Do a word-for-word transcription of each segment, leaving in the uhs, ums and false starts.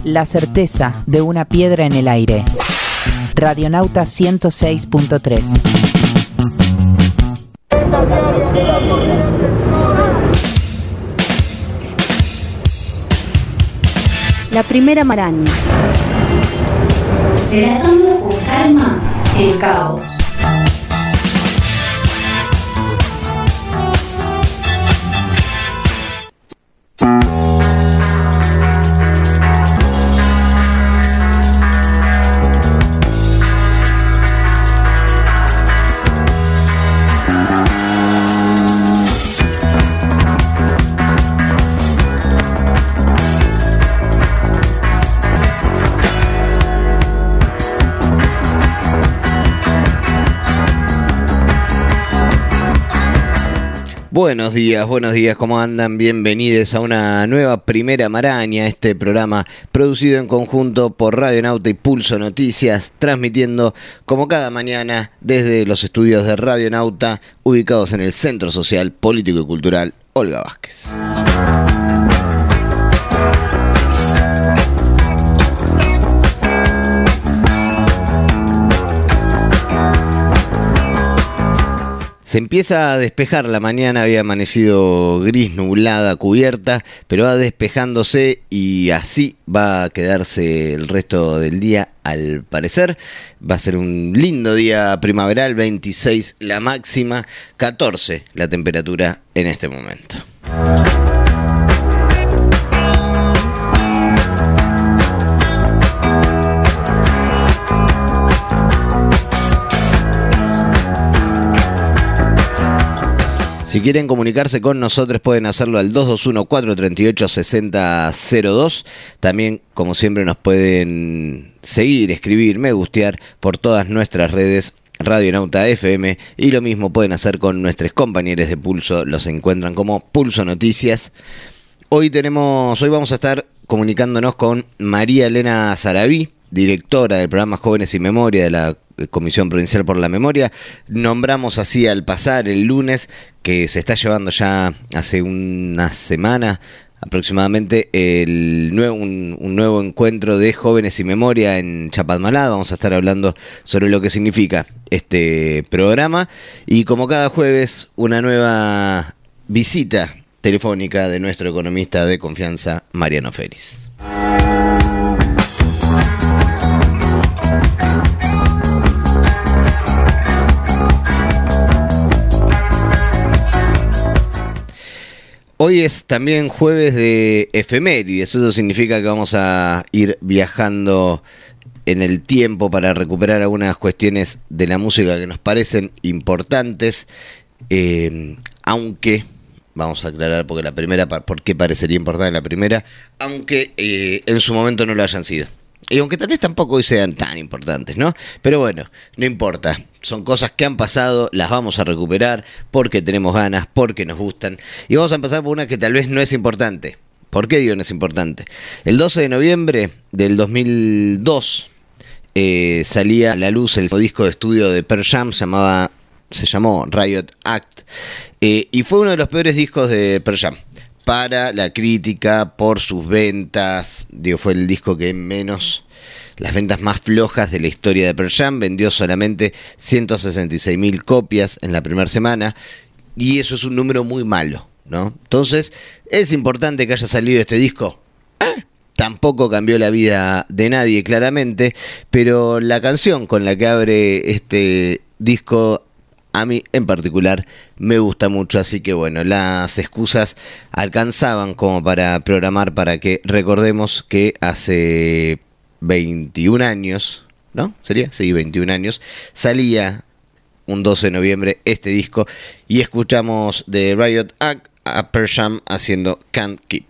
La certeza de una piedra en el aire. Radionauta ciento seis punto tres. La primera maraña. Relatando con calma el caos. Buenos días, buenos días, ¿cómo andan? Bienvenidos a una nueva Primera Maraña, este programa producido en conjunto por Radionauta y Pulso Noticias, transmitiendo como cada mañana desde los estudios de Radionauta, ubicados en el Centro Social, Político y Cultural Olga Vázquez. Se empieza a despejar la mañana, había amanecido gris, nublada, cubierta, pero va despejándose y así va a quedarse el resto del día al parecer. Va a ser un lindo día primaveral, veintiséis la máxima, catorce la temperatura en este momento. Si quieren comunicarse con nosotros pueden hacerlo al dos dos uno, cuatro tres ocho, seis cero cero dos. También, como siempre, nos pueden seguir, escribir, me gustear por todas nuestras redes Radionauta F M. Y lo mismo pueden hacer con nuestros compañeros de Pulso, los encuentran como Pulso Noticias. Hoy tenemos, hoy vamos a estar comunicándonos con María Elena Sarabí, directora del programa Jóvenes y Memoria de la Comisión Provincial por la Memoria. Nombramos así al pasar el lunes, que se está llevando ya hace una semana aproximadamente el nuevo, un, un nuevo encuentro de Jóvenes y Memoria en Chapadmalal. Vamos a estar hablando sobre lo que significa este programa y, como cada jueves, una nueva visita telefónica de nuestro economista de confianza, Mariano Félix. Hoy es también jueves de efemérides, eso significa que vamos a ir viajando en el tiempo para recuperar algunas cuestiones de la música que nos parecen importantes, eh, aunque, vamos a aclarar porque la primera, por qué parecería importante la primera, aunque eh, en su momento no lo hayan sido. Y aunque tal vez tampoco hoy sean tan importantes, ¿no? Pero bueno, no importa. Son cosas que han pasado, las vamos a recuperar porque tenemos ganas, porque nos gustan. Y vamos a empezar por una que tal vez no es importante. ¿Por qué digo no es importante? El doce de noviembre del dos mil dos eh, salía a la luz el disco de estudio de Pearl Jam, se llamaba, se llamó Riot Act, eh, y fue uno de los peores discos de Pearl Jam para la crítica por sus ventas. Digo, fue el disco que menos, las ventas más flojas de la historia de Pearl Jam. Vendió solamente ciento sesenta y seis mil copias en la primera semana, y eso es un número muy malo, ¿no? Entonces, ¿es importante que haya salido este disco? ¿Eh? Tampoco cambió la vida de nadie, claramente, pero la canción con la que abre este disco, a mí en particular me gusta mucho, así que bueno, las excusas alcanzaban como para programar para que recordemos que hace veintiún años, ¿no? ¿Sería? Sí, veintiún años, salía un doce de noviembre este disco y escuchamos de Riot Act a Pearl Jam haciendo Can't Keep.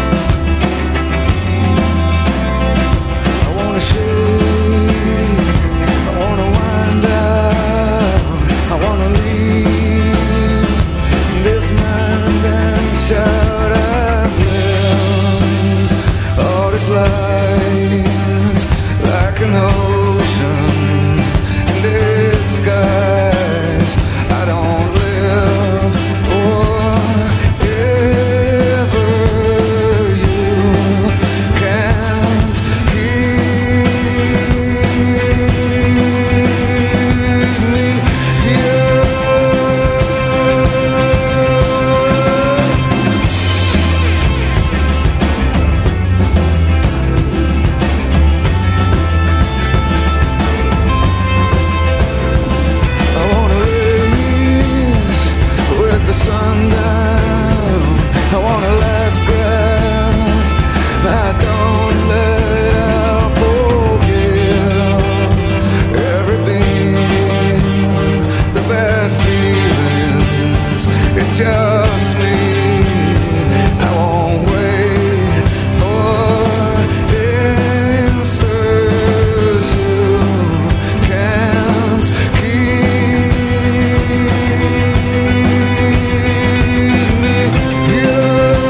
I wanna shake an ocean in disguise. I don't live forever. You can't keep me here. I wanna race with the sundown. I want a last breath. I don't let out forgive every beat, the bad feelings. It's just me. I won't wait for answers. You can't keep me here.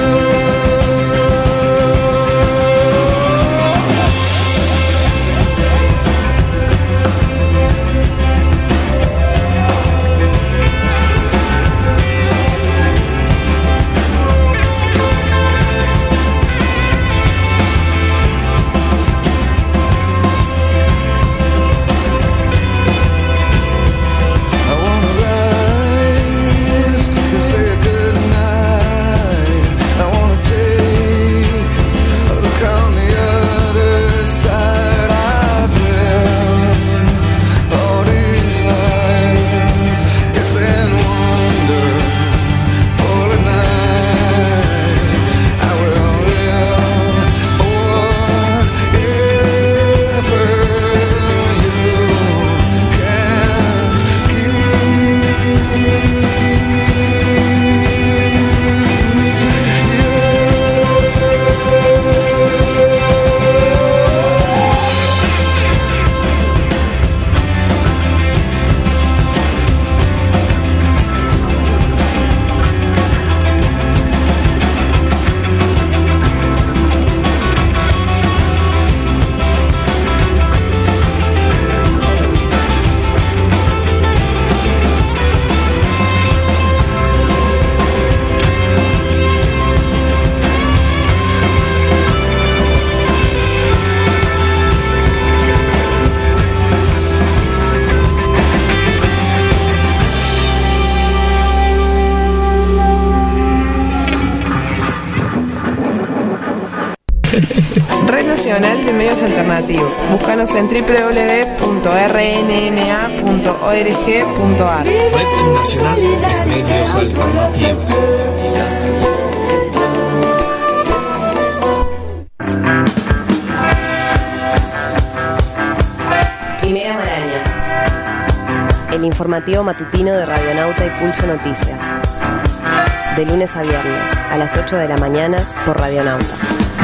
I wanna rise and say goodnight. I wanna take a look on the other side. I've lived all these lives. It's been wonderful at night. I will live whatever. You can't Red Nacional de Medios Alternativos. Búscanos en doble u doble u doble u punto r n m a punto org punto a r. Red Nacional de Medios Alternativos. Primera Maraña. El informativo matutino de Radionauta y Pulso Noticias. De lunes a viernes, a las ocho de la mañana, por Radionauta.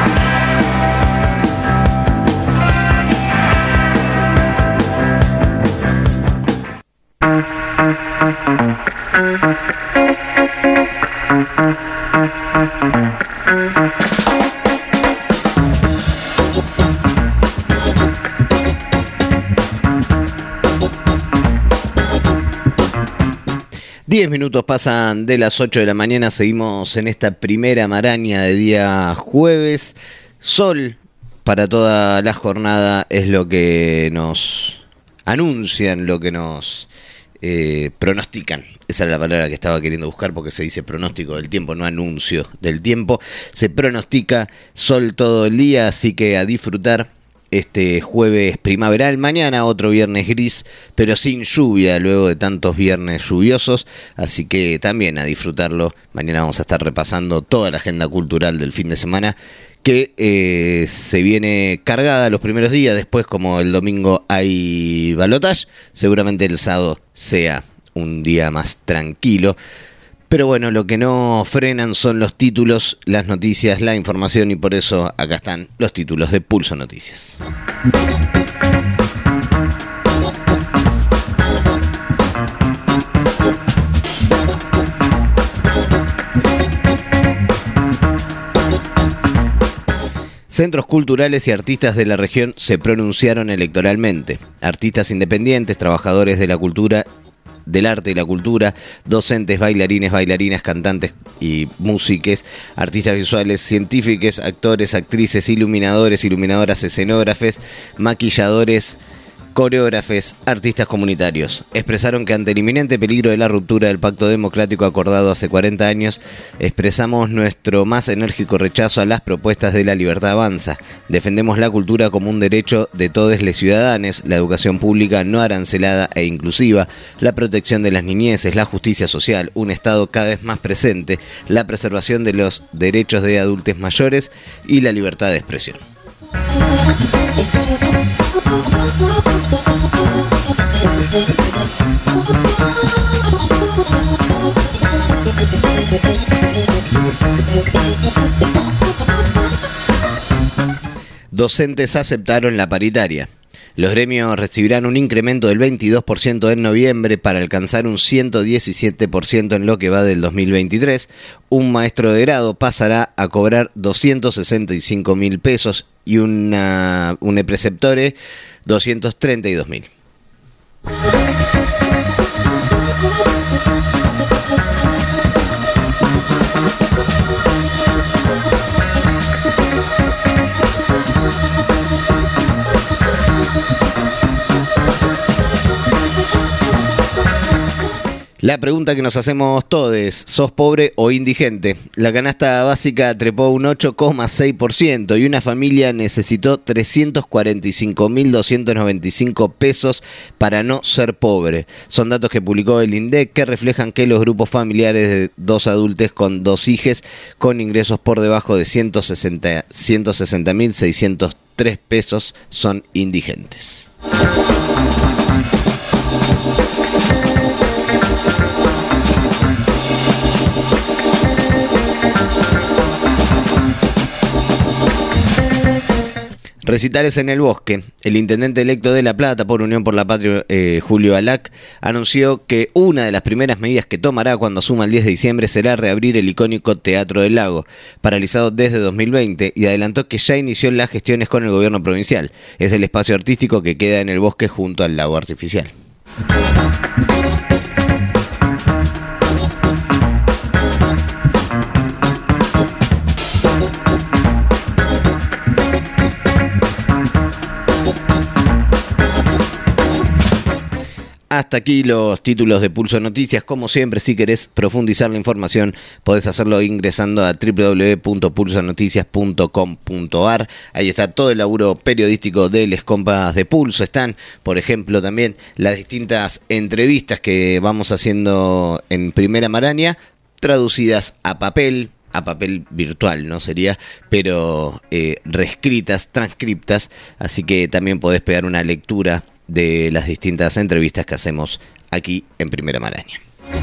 Diez minutos pasan de las ocho de la mañana, seguimos en esta primera maraña de día jueves. Sol para toda la jornada es lo que nos anuncian, lo que nos eh, pronostican. Esa era la palabra que estaba queriendo buscar, porque se dice pronóstico del tiempo, no anuncio del tiempo. Se pronostica sol todo el día, así que a disfrutar este jueves primaveral. Mañana otro viernes gris, pero sin lluvia luego de tantos viernes lluviosos, así que también a disfrutarlo. Mañana vamos a estar repasando toda la agenda cultural del fin de semana, que eh, se viene cargada los primeros días. Después, como el domingo hay balotaje, seguramente el sábado sea un día más tranquilo. Pero bueno, lo que no frenan son los títulos, las noticias, la información, y por eso acá están los títulos de Pulso Noticias. Centros culturales y artistas de la región se pronunciaron electoralmente. Artistas independientes, trabajadores de la cultura, del arte y la cultura, docentes, bailarines, bailarinas, cantantes y músiques, artistas visuales, científicos, actores, actrices, iluminadores, iluminadoras, escenógrafes, maquilladores, coreógrafes, artistas comunitarios. Expresaron que ante el inminente peligro de la ruptura del pacto democrático acordado hace cuarenta años, expresamos nuestro más enérgico rechazo a las propuestas de La Libertad Avanza. Defendemos la cultura como un derecho de todos los ciudadanos, la educación pública no arancelada e inclusiva, la protección de las niñeces, la justicia social, un Estado cada vez más presente, la preservación de los derechos de adultos mayores y la libertad de expresión. Docentes aceptaron la paritaria. Los gremios recibirán un incremento del veintidós por ciento en noviembre para alcanzar un ciento diecisiete por ciento en lo que va del dos mil veintitrés. Un maestro de grado pasará a cobrar doscientos sesenta y cinco mil pesos y una, un preceptore doscientos treinta y dos mil. La pregunta que nos hacemos todos, ¿sos pobre o indigente? La canasta básica trepó un ocho coma seis por ciento y una familia necesitó trescientos cuarenta y cinco mil doscientos noventa y cinco pesos para no ser pobre. Son datos que publicó el INDEC que reflejan que los grupos familiares de dos adultos con dos hijos con ingresos por debajo de ciento sesenta mil seiscientos tres pesos son indigentes. Recitales en el bosque. El intendente electo de La Plata por Unión por la Patria, eh, Julio Alac, anunció que una de las primeras medidas que tomará cuando asuma el diez de diciembre será reabrir el icónico Teatro del Lago, paralizado desde dos mil veinte, y adelantó que ya inició las gestiones con el gobierno provincial. Es el espacio artístico que queda en el bosque junto al lago artificial. Hasta aquí los títulos de Pulso Noticias. Como siempre, si querés profundizar la información, podés hacerlo ingresando a doble u doble u doble u punto pulso noticias punto com punto a r. Ahí está todo el laburo periodístico de les compas de Pulso. Están, por ejemplo, también las distintas entrevistas que vamos haciendo en Primera Maraña, traducidas a papel, a papel virtual, ¿no? Sería, pero eh, reescritas, transcriptas. Así que también podés pegar una lectura de las distintas entrevistas que hacemos aquí en Primera Maraña.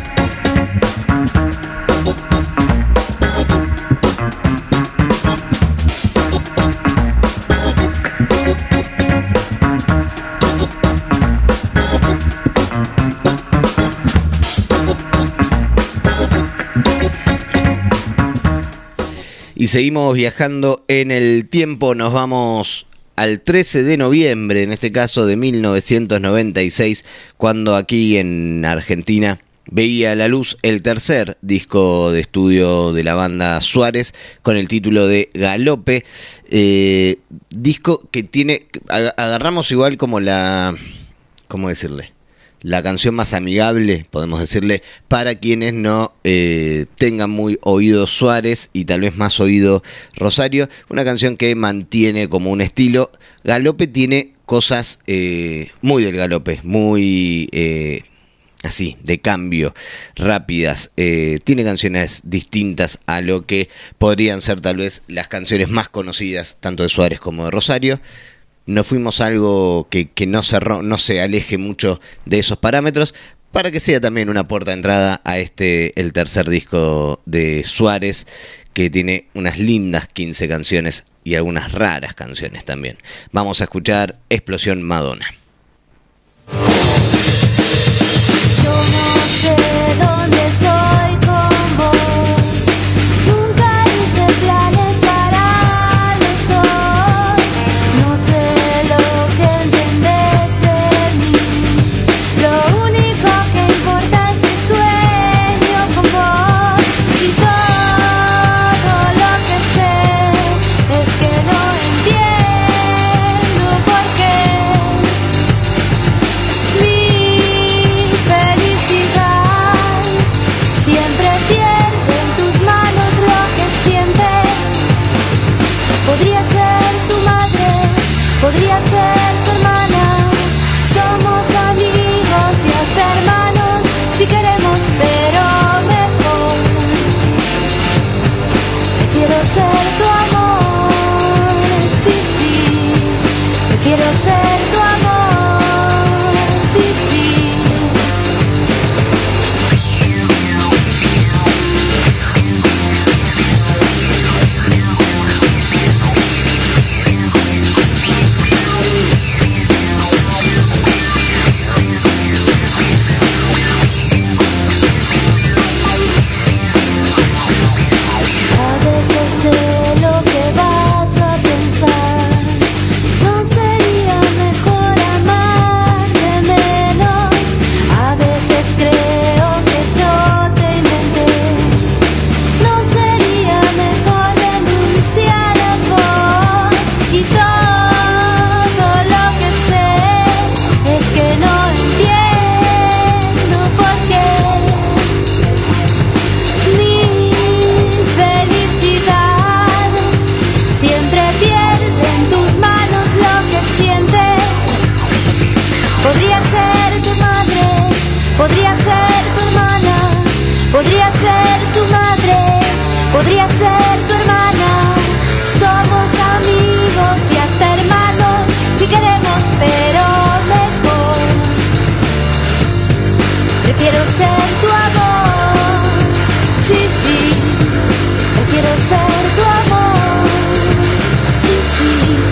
Y seguimos viajando en el tiempo, nos vamos al trece de noviembre, en este caso de mil novecientos noventa y seis, cuando aquí en Argentina veía la luz el tercer disco de estudio de la banda Suárez con el título de Galope, eh, disco que tiene, agarramos igual como la, ¿cómo decirle? La canción más amigable, podemos decirle, para quienes no eh, tengan muy oído Suárez y tal vez más oído Rosario. Una canción que mantiene como un estilo. Galope tiene cosas eh, muy del galope, muy eh, así, de cambio, rápidas. Eh, tiene canciones distintas a lo que podrían ser tal vez las canciones más conocidas, tanto de Suárez como de Rosario. Nos fuimos a algo que, que no, se, no se aleje mucho de esos parámetros, para que sea también una puerta de entrada a este, el tercer disco de Suárez, que tiene unas lindas quince canciones y algunas raras canciones también. Vamos a escuchar Explosión Madonna. Yo no sé dónde estoy con vos, nunca hice planes para los dos. ser tu hermana. Somos amigos y hasta hermanos si queremos, pero mejor. Prefiero ser tu amor, sí, sí. Prefiero ser tu amor, sí, sí. A veces sé lo que vas a pensar. No sería mejor amarte menos. A veces creo que yo te inventé. No sería mejor renunciar a vos. Y todo lo que sé es que no entiendo por qué mi felicidad siempre pierde en tus manos lo que siente. Podría ser tu madre, podría ser tu hermana, podría ser tu madre, podría ser tu hermana. Somos amigos y hasta hermanos si queremos, pero mejor. Prefiero ser tu amor, sí, sí. Prefiero ser tu amor, sí, sí.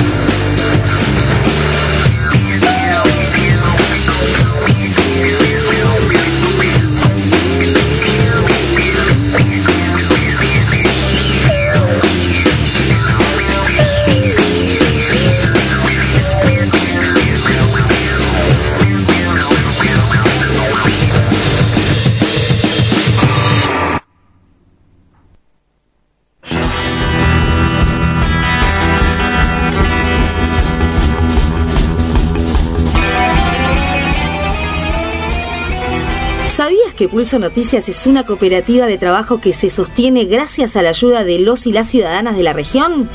¿Sabías que Pulso Noticias es una cooperativa de trabajo que se sostiene gracias a la ayuda de los y las ciudadanas de la región?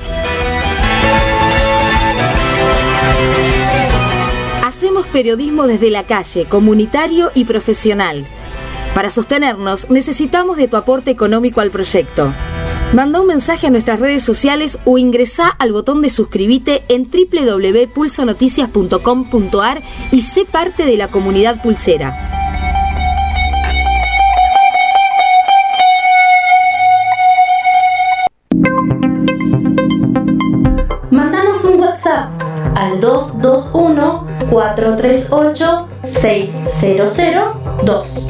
Hacemos periodismo desde la calle, comunitario y profesional. Para sostenernos, necesitamos de tu aporte económico al proyecto. Manda un mensaje a nuestras redes sociales o ingresá al botón de suscribite en doble u doble u doble u punto pulso noticias punto com punto a r y sé parte de la comunidad pulsera. Mandanos un WhatsApp al dos dos uno, cuatro tres ocho, seis cero cero dos.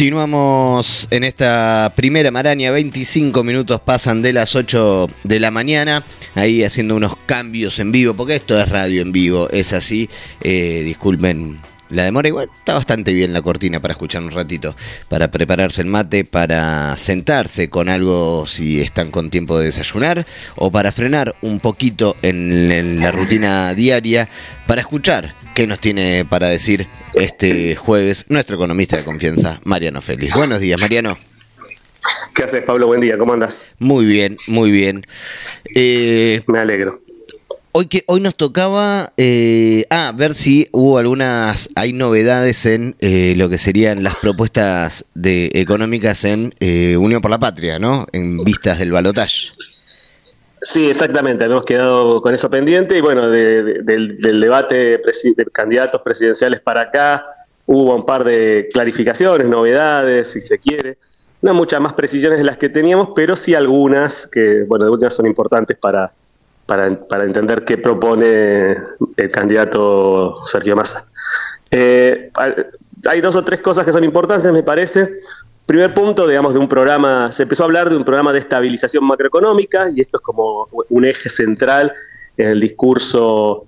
Continuamos en esta primera maraña, veinticinco minutos pasan de las ocho de la mañana, ahí haciendo unos cambios en vivo, porque esto es radio en vivo, es así, eh, disculpen la demora, igual está bastante bien la cortina para escuchar un ratito, para prepararse el mate, para sentarse con algo si están con tiempo de desayunar, o para frenar un poquito en, en la rutina diaria, para escuchar qué nos tiene para decir este jueves nuestro economista de confianza, Mariano Félix. Buenos días, Mariano. ¿Qué haces, Pablo? Buen día, ¿cómo andas? Muy bien, muy bien. Eh, Me alegro. Hoy que hoy nos tocaba eh, ah, ver si hubo algunas, hay novedades en eh, lo que serían las propuestas de económicas en eh, Unión por la Patria, ¿no? En vistas del balotaje. Sí, exactamente, habíamos quedado con eso pendiente y bueno, de, de, del, del debate presi- de candidatos presidenciales para acá hubo un par de clarificaciones, novedades, si se quiere, no muchas más precisiones de las que teníamos, pero sí algunas que, bueno, algunas son importantes para, para, para entender qué propone el candidato Sergio Massa. Eh, hay dos o tres cosas que son importantes, me parece. Primer punto, digamos, de un programa, se empezó a hablar de un programa de estabilización macroeconómica y esto es como un eje central en el discurso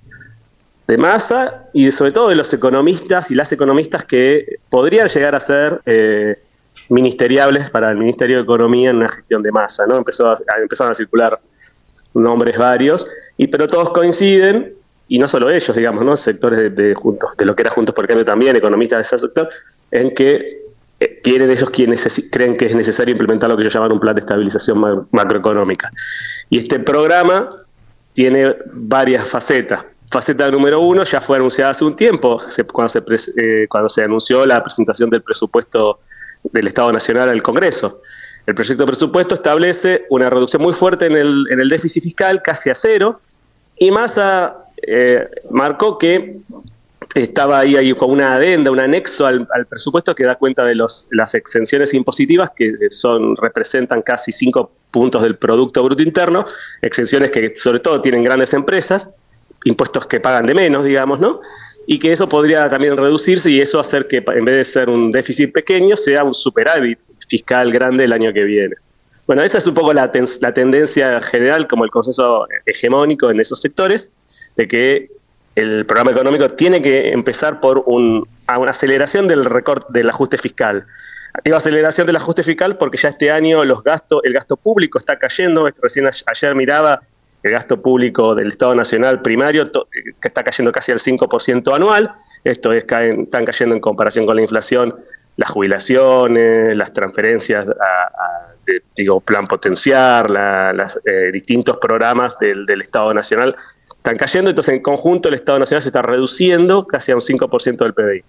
de Massa y sobre todo de los economistas y las economistas que podrían llegar a ser eh, ministeriables para el Ministerio de Economía en una gestión de Massa, ¿no? Empezó a, empezaron a circular nombres varios, y pero todos coinciden, y no solo ellos, digamos, ¿no? Sectores de, de, juntos, de lo que era Juntos por el Cambio también, economistas de ese sector, en que quieren ellos quienes creen que es necesario implementar lo que ellos llaman un plan de estabilización ma- macroeconómica. Y este programa tiene varias facetas. Faceta número uno ya fue anunciada hace un tiempo, se, cuando, se pres, eh, cuando se anunció la presentación del presupuesto del Estado Nacional al Congreso. El proyecto de presupuesto establece una reducción muy fuerte en el, en el déficit fiscal, casi a cero, y Massa eh, marcó que estaba ahí, ahí con una adenda, un anexo al, al presupuesto que da cuenta de los, las exenciones impositivas que son representan casi cinco puntos del Producto Bruto Interno, exenciones que sobre todo tienen grandes empresas, impuestos que pagan de menos, digamos, ¿no? Y que eso podría también reducirse y eso hacer que en vez de ser un déficit pequeño sea un superávit fiscal grande el año que viene. Bueno, esa es un poco la, ten, la tendencia general, como el consenso hegemónico en esos sectores, de que el programa económico tiene que empezar por un, a una aceleración del recorte del ajuste fiscal. Digo aceleración del ajuste fiscal porque ya este año los gastos, el gasto público está cayendo. Recién ayer miraba el gasto público del Estado Nacional primario, to, que está cayendo casi al cinco por ciento anual. Esto es, caen, están cayendo en comparación con la inflación las jubilaciones, las transferencias a, a de, digo, plan potenciar, la, las eh, distintos programas del, del Estado Nacional están cayendo, entonces en conjunto el Estado Nacional se está reduciendo casi a un cinco por ciento del P B I.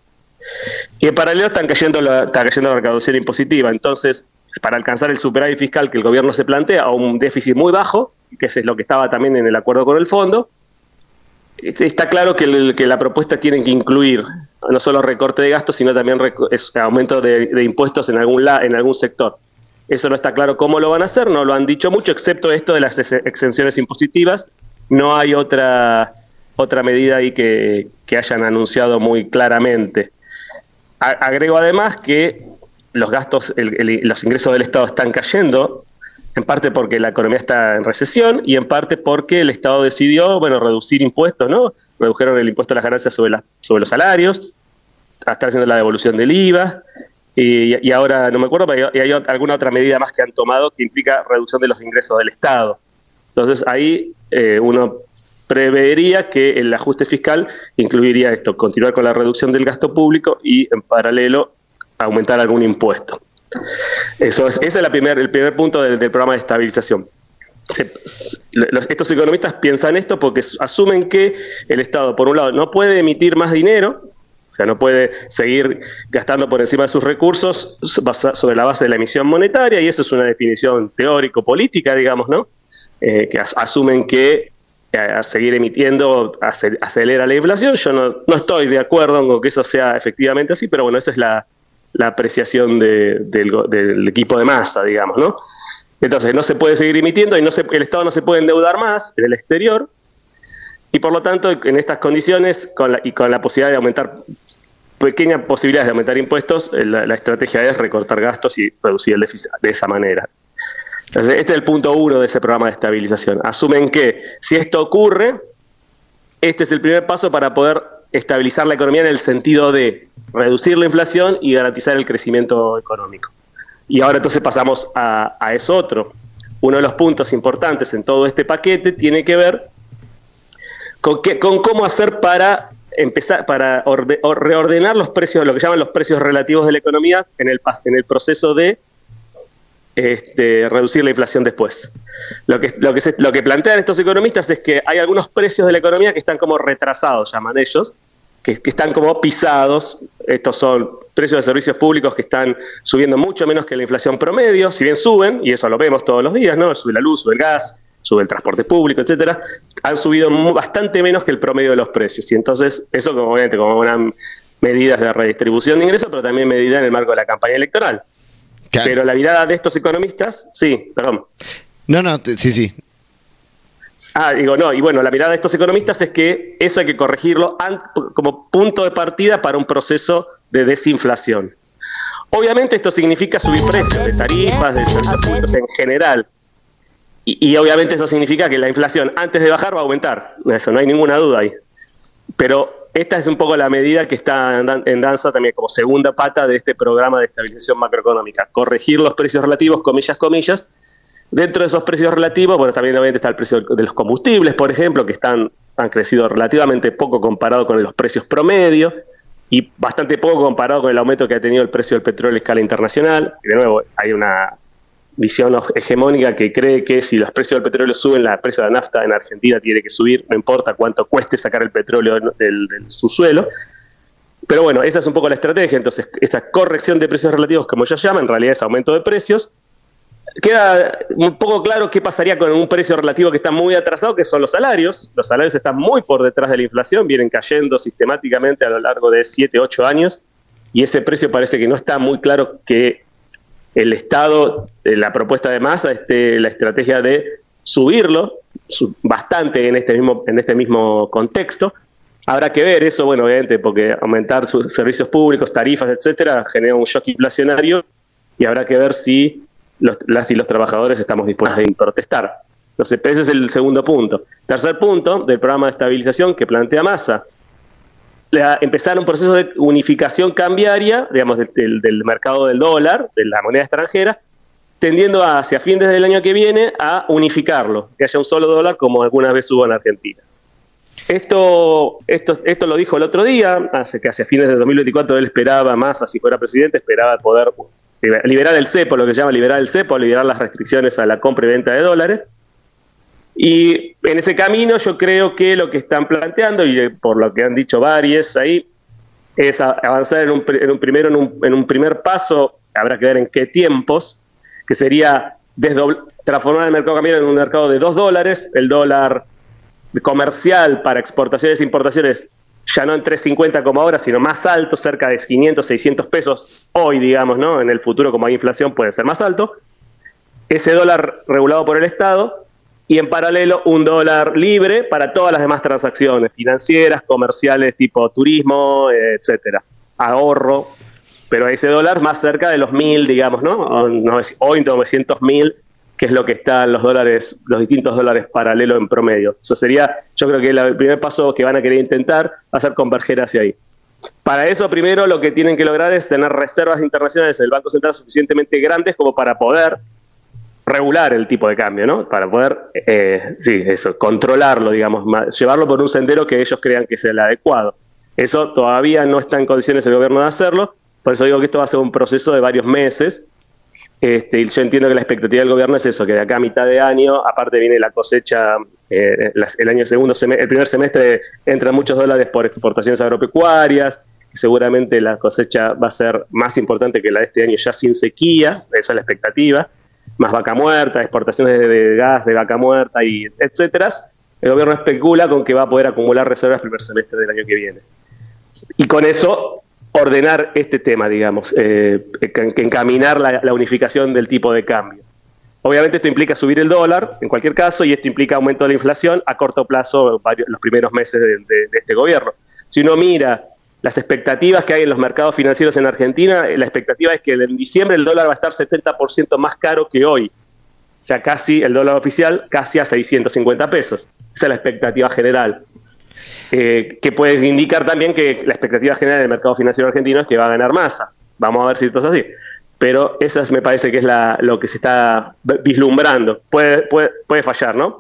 Y en paralelo están cayendo la, está cayendo la recaudación impositiva, entonces para alcanzar el superávit fiscal que el gobierno se plantea a un déficit muy bajo, que ese es lo que estaba también en el acuerdo con el fondo, está claro que, el, que la propuesta tiene que incluir no solo recorte de gastos, sino también rec- es, aumento de, de impuestos en algún, la, en algún sector. Eso no está claro cómo lo van a hacer, no lo han dicho mucho, excepto esto de las ex- exenciones impositivas. No hay otra otra medida ahí que, que hayan anunciado muy claramente. A, agrego además que los gastos, el, el, los ingresos del Estado están cayendo, en parte porque la economía está en recesión y en parte porque el Estado decidió, bueno, reducir impuestos, ¿no? Redujeron el impuesto a las ganancias sobre, la, sobre los salarios, están haciendo la devolución del I V A, y, y ahora no me acuerdo, pero hay, hay alguna otra medida más que han tomado que implica reducción de los ingresos del Estado. Entonces ahí eh, uno prevería que el ajuste fiscal incluiría esto, continuar con la reducción del gasto público y en paralelo aumentar algún impuesto. Eso es, ese es la primer, el primer punto del, del programa de estabilización. Se, los, estos economistas piensan esto porque asumen que el Estado, por un lado, no puede emitir más dinero, o sea, no puede seguir gastando por encima de sus recursos sobre la base de la emisión monetaria, y eso es una definición teórico-política, digamos, ¿no? Eh, que as, asumen que eh, a seguir emitiendo acelera la inflación. Yo no, no estoy de acuerdo con que eso sea efectivamente así, pero bueno, esa es la, la apreciación de, del, del equipo de Massa, digamos, ¿no? Entonces, no se puede seguir emitiendo y no se, el Estado no se puede endeudar más en el exterior, y por lo tanto, en estas condiciones con la, y con la posibilidad de aumentar pequeñas posibilidades de aumentar impuestos, la, la estrategia es recortar gastos y reducir el déficit de esa manera. Entonces, este es el punto uno de ese programa de estabilización. Asumen que si esto ocurre, este es el primer paso para poder estabilizar la economía en el sentido de reducir la inflación y garantizar el crecimiento económico. Y ahora entonces pasamos a, a eso otro. Uno de los puntos importantes en todo este paquete tiene que ver con, que, con cómo hacer para empezar para orde, o reordenar los precios, lo que llaman los precios relativos de la economía en el, en el proceso de Este, reducir la inflación después. Lo que, lo, que se, lo que plantean estos economistas es que hay algunos precios de la economía que están como retrasados, llaman ellos, que, que están como pisados. Estos son precios de servicios públicos que están subiendo mucho menos que la inflación promedio, si bien suben, y eso lo vemos todos los días, ¿no? Sube la luz, sube el gas, sube el transporte público, etcétera, han subido bastante menos que el promedio de los precios. Y entonces, eso como, obviamente como una medidas de redistribución de ingresos, pero también medida en el marco de la campaña electoral. Claro. Pero la mirada de estos economistas, sí, perdón. No, no, t- sí, sí. Ah, digo, no, y bueno, la mirada de estos economistas es que eso hay que corregirlo ant- como punto de partida para un proceso de desinflación. Obviamente esto significa subir precios de tarifas, de servicios públicos en general. Y, y obviamente esto significa que la inflación antes de bajar va a aumentar. Eso no hay ninguna duda ahí. Pero esta es un poco la medida que está en danza también como segunda pata de este programa de estabilización macroeconómica. Corregir los precios relativos, comillas, comillas. Dentro de esos precios relativos, bueno, también obviamente está el precio de los combustibles, por ejemplo, que están han crecido relativamente poco comparado con los precios promedio y bastante poco comparado con el aumento que ha tenido el precio del petróleo a escala internacional. Y de nuevo, hay una visión hegemónica que cree que si los precios del petróleo suben, la precio de la nafta en Argentina tiene que subir, no importa cuánto cueste sacar el petróleo del, del subsuelo. Pero bueno, esa es un poco la estrategia. Entonces, esta corrección de precios relativos, como ellos llaman, en realidad es aumento de precios. Queda un poco claro qué pasaría con un precio relativo que está muy atrasado, que son los salarios. Los salarios están muy por detrás de la inflación, vienen cayendo sistemáticamente a lo largo de siete, ocho años, y ese precio parece que no está muy claro que el Estado, la propuesta de Massa, este, la estrategia de subirlo sub, bastante en este mismo en este mismo contexto. Habrá que ver eso, bueno, obviamente, porque aumentar sus servicios públicos, tarifas, etcétera, genera un shock inflacionario y habrá que ver si los, las y los trabajadores estamos dispuestos a protestar. Entonces, ese es el segundo punto. Tercer punto del programa de estabilización que plantea Massa. La, empezar un proceso de unificación cambiaria, digamos, del, del, del mercado del dólar, de la moneda extranjera, tendiendo a, hacia fines del año que viene a unificarlo, que haya un solo dólar como alguna vez hubo en Argentina. Esto, esto, esto lo dijo el otro día, hace que hacia fines de dos mil veinticuatro él esperaba más, si fuera presidente, esperaba poder liberar el cepo, lo que se llama liberar el cepo, liberar las restricciones a la compra y venta de dólares. Y en ese camino yo creo que lo que están planteando, y por lo que han dicho varios ahí, es avanzar en un, en un primero en un, en un primer paso, habrá que ver en qué tiempos, que sería desdobl- transformar el mercado cambiario en un mercado de dos dólares, el dólar comercial para exportaciones e importaciones ya no en tres cincuenta como ahora, sino más alto, cerca de quinientos, seiscientos pesos hoy, digamos, ¿no? En el futuro, como hay inflación, puede ser más alto. Ese dólar regulado por el Estado, y en paralelo un dólar libre para todas las demás transacciones financieras, comerciales, tipo turismo, etcétera, ahorro, pero ese dólar más cerca de los mil, digamos, ¿no? Hoy novecientos mil, que es lo que están los dólares, los distintos dólares paralelos en promedio. Eso sería, yo creo que el primer paso que van a querer intentar va a ser converger hacia ahí. Para eso, primero, lo que tienen que lograr es tener reservas internacionales en el Banco Central suficientemente grandes como para poder regular el tipo de cambio, ¿no? Para poder, eh, sí, eso, controlarlo, digamos, llevarlo por un sendero que ellos crean que es el adecuado. Eso todavía no está en condiciones el gobierno de hacerlo, por eso digo que esto va a ser un proceso de varios meses. Este, y yo entiendo que la expectativa del gobierno es eso, que de acá a mitad de año, aparte viene la cosecha, eh, el año segundo semestre, el primer semestre entran muchos dólares por exportaciones agropecuarias, y seguramente la cosecha va a ser más importante que la de este año ya sin sequía, esa es la expectativa, más vaca muerta, exportaciones de, de gas de vaca muerta, y etcétera. El gobierno especula con que va a poder acumular reservas el primer semestre del año que viene. Y con eso ordenar este tema, digamos, eh, encaminar la, la unificación del tipo de cambio. Obviamente esto implica subir el dólar, en cualquier caso, y esto implica aumento de la inflación a corto plazo, varios, los primeros meses de, de, de este gobierno. Si uno mira las expectativas que hay en los mercados financieros en Argentina, la expectativa es que en diciembre el dólar va a estar setenta por ciento más caro que hoy. O sea, casi el dólar oficial, casi a seiscientos cincuenta pesos. Esa es la expectativa general. Eh, que puede indicar también que la expectativa general del mercado financiero argentino es que va a ganar Massa. Vamos a ver si esto es así. Pero esa es, me parece que es la, lo que se está vislumbrando. Puede, puede, puede fallar, ¿no?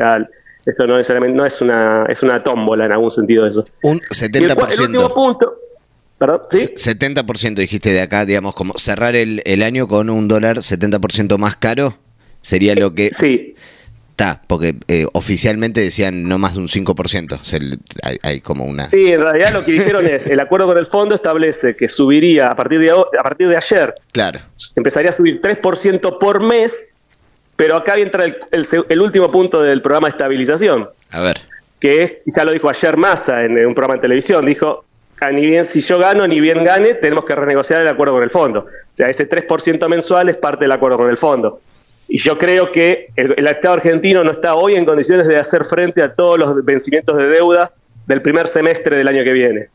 Eso no necesariamente no es una es una tómbola en algún sentido eso. Un setenta por ciento. Y el, el último punto. ¿Perdón? ¿Sí? setenta por ciento dijiste de acá, digamos, como cerrar el, el año con un dólar setenta por ciento más caro, sería lo que... Sí. Está, porque eh, oficialmente decían no más de un cinco por ciento. O sea, hay, hay como una... Sí, en realidad lo que dijeron es, el acuerdo con el fondo establece que subiría a partir de, a partir de ayer. Claro. Empezaría a subir tres por ciento por mes, pero acá entra el, el, el último punto del programa de estabilización. A ver. Que es, ya lo dijo ayer Massa en un programa de televisión, dijo, ni bien si yo gano, ni bien gane, tenemos que renegociar el acuerdo con el fondo. O sea, ese tres por ciento mensual es parte del acuerdo con el fondo. Y yo creo que el, el Estado argentino no está hoy en condiciones de hacer frente a todos los vencimientos de deuda del primer semestre del año que viene.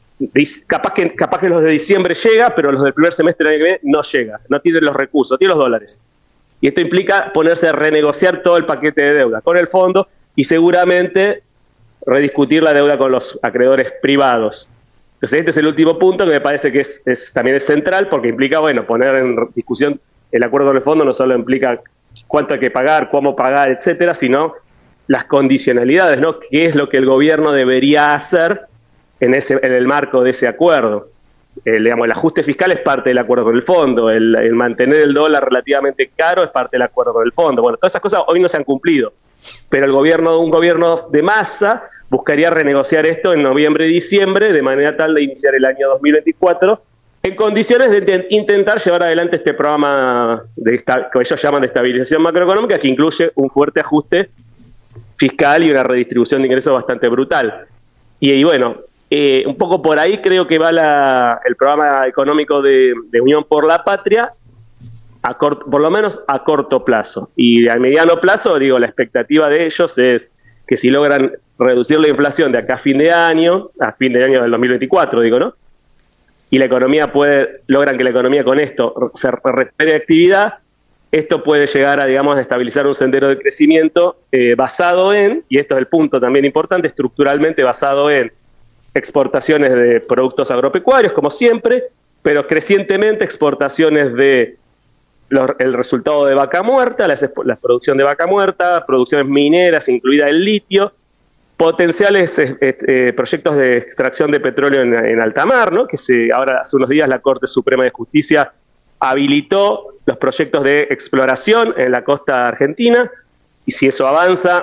Capaz que, capaz que los de diciembre llega, pero los del primer semestre del año que viene no llega. No tienen los recursos, tienen los dólares. Y esto implica ponerse a renegociar todo el paquete de deuda con el fondo y seguramente rediscutir la deuda con los acreedores privados. Entonces este es el último punto que me parece que es, es también es central porque implica, bueno, poner en discusión el acuerdo con el fondo no solo implica cuánto hay que pagar, cómo pagar, etcétera, sino las condicionalidades, ¿no? ¿Qué es lo que el gobierno debería hacer en ese en el marco de ese acuerdo? Eh, digamos, el ajuste fiscal es parte del acuerdo con el fondo, el, el mantener el dólar relativamente caro es parte del acuerdo con el fondo. Bueno, todas esas cosas hoy no se han cumplido, pero el gobierno, un gobierno de Massa buscaría renegociar esto en noviembre y diciembre de manera tal de iniciar el año dos mil veinticuatro en condiciones de intentar llevar adelante este programa de esta, que ellos llaman de estabilización macroeconómica, que incluye un fuerte ajuste fiscal y una redistribución de ingresos bastante brutal. Y, y bueno, eh, un poco por ahí creo que va la, el programa económico de, de Unión por la Patria, a corto, por lo menos a corto plazo. Y a mediano plazo, digo, la expectativa de ellos es que si logran reducir la inflación de acá a fin de año, a fin de año del dos mil veinticuatro, digo, ¿no? Y la economía puede, logran que la economía con esto se recupere actividad, esto puede llegar a, digamos, a estabilizar un sendero de crecimiento eh, basado en, y esto es el punto también importante, estructuralmente basado en exportaciones de productos agropecuarios, como siempre, pero crecientemente exportaciones de los, el resultado de vaca muerta, la, la producción de vaca muerta, producciones mineras, incluida el litio, potenciales eh, eh, proyectos de extracción de petróleo en, en alta mar, ¿no? Que se, ahora hace unos días la Corte Suprema de Justicia habilitó los proyectos de exploración en la costa argentina, y si eso avanza,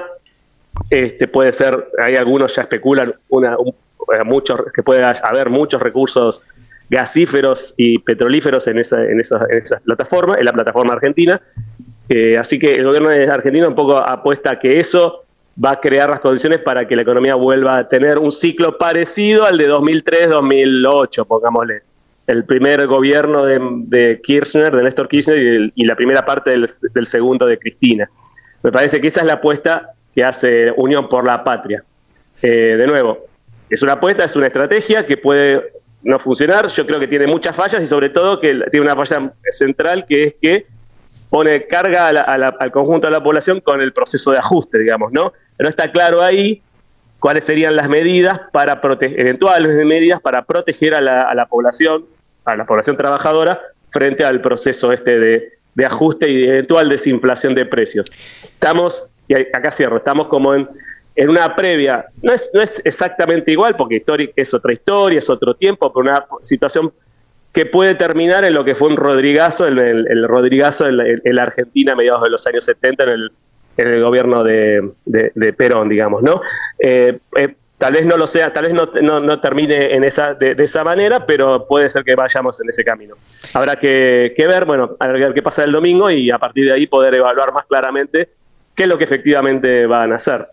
este puede ser, hay algunos ya especulan una, un, muchos, que puede haber muchos recursos gasíferos y petrolíferos en esa, en esa, en esa plataforma, en la plataforma argentina, eh, así que el gobierno de Argentina un poco apuesta a que eso va a crear las condiciones para que la economía vuelva a tener un ciclo parecido al de dos mil tres dos mil ocho, pongámosle. El primer gobierno de, de Kirchner, de Néstor Kirchner, y, el, y la primera parte del, del segundo de Cristina. Me parece que esa es la apuesta que hace Unión por la Patria. Eh, de nuevo, es una apuesta, es una estrategia que puede no funcionar. Yo creo que tiene muchas fallas y sobre todo que tiene una falla central, que es que pone carga a la, a la, al conjunto de la población con el proceso de ajuste, digamos, ¿no? No está claro ahí cuáles serían las medidas para proteger, eventuales medidas para proteger a la, a la población, a la población trabajadora, frente al proceso este de, de ajuste y de eventual desinflación de precios. Estamos, y acá cierro, estamos como en, en una previa, no es, no es exactamente igual, porque histórica es otra historia, es otro tiempo, pero una situación que puede terminar en lo que fue un Rodrigazo, el, el, el Rodrigazo en la, en la Argentina a mediados de los años setenta, en el en el gobierno de, de, de Perón, digamos, ¿no? Eh, eh, tal vez no lo sea, tal vez no, no, no termine en esa, de, de esa manera, pero puede ser que vayamos en ese camino. Habrá que, que ver, bueno, a ver qué pasa el domingo y a partir de ahí poder evaluar más claramente qué es lo que efectivamente van a hacer.